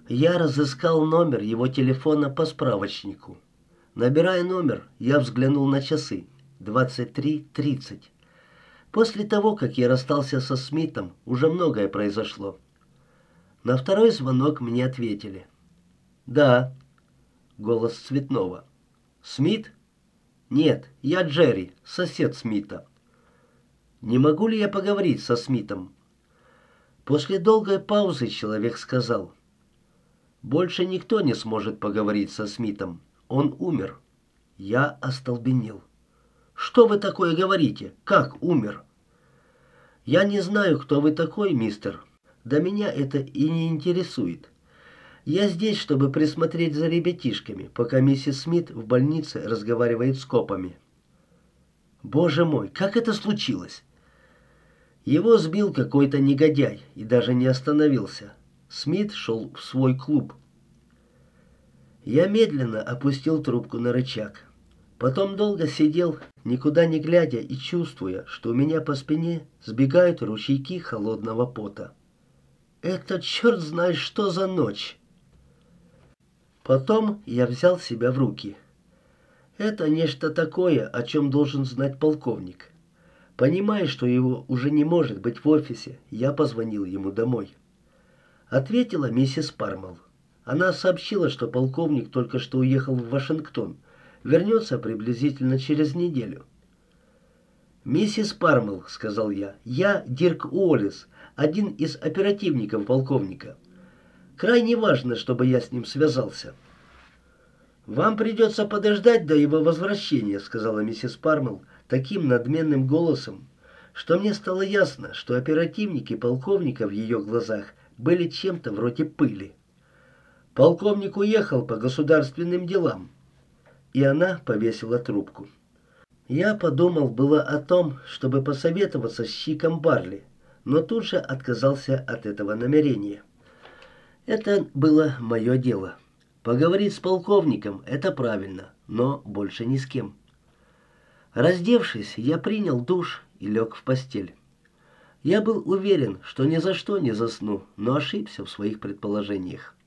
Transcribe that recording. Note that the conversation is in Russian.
Я разыскал номер его телефона по справочнику. Набирая номер, я взглянул на часы. 23:30. После того, как я расстался со Смитом, уже многое произошло. На второй звонок мне ответили. «Да», — голос Цветного. «Смит?» «Нет, я Джерри, сосед Смита». «Не могу ли я поговорить со Смитом?» После долгой паузы человек сказал: «Больше никто не сможет поговорить со Смитом. Он умер». Я остолбенел. «Что вы такое говорите? Как умер?» «Я не знаю, кто вы такой, мистер. Да меня это и не интересует. Я здесь, чтобы присмотреть за ребятишками, пока миссис Смит в больнице разговаривает с копами». «Боже мой, как это случилось?» Его сбил какой-то негодяй и даже не остановился. Смит шел в свой клуб. Я медленно опустил трубку на рычаг. Потом долго сидел, никуда не глядя и чувствуя, что у меня по спине сбегают ручейки холодного пота. Это черт знает что за ночь. Потом я взял себя в руки. Это нечто такое, о чем должен знать полковник. Понимая, что его уже не может быть в офисе, я позвонил ему домой. Ответила миссис Пармал. Она сообщила, что полковник только что уехал в Вашингтон. Вернется приблизительно через неделю. «Миссис Пармал», — сказал я Дирк Уоллес, один из оперативников полковника. Крайне важно, чтобы я с ним связался». «Вам придется подождать до его возвращения», — сказала миссис Пармал таким надменным голосом, что мне стало ясно, что оперативники полковника в ее глазах были чем-то вроде пыли. «Полковник уехал по государственным делам». И она повесила трубку. Я подумал было о том, чтобы посоветоваться с Чиком Барли, но тут же отказался от этого намерения. Это было мое дело. Поговорить с полковником — это правильно, но больше ни с кем. Раздевшись, я принял душ и лег в постель. Я был уверен, что ни за что не засну, но ошибся в своих предположениях.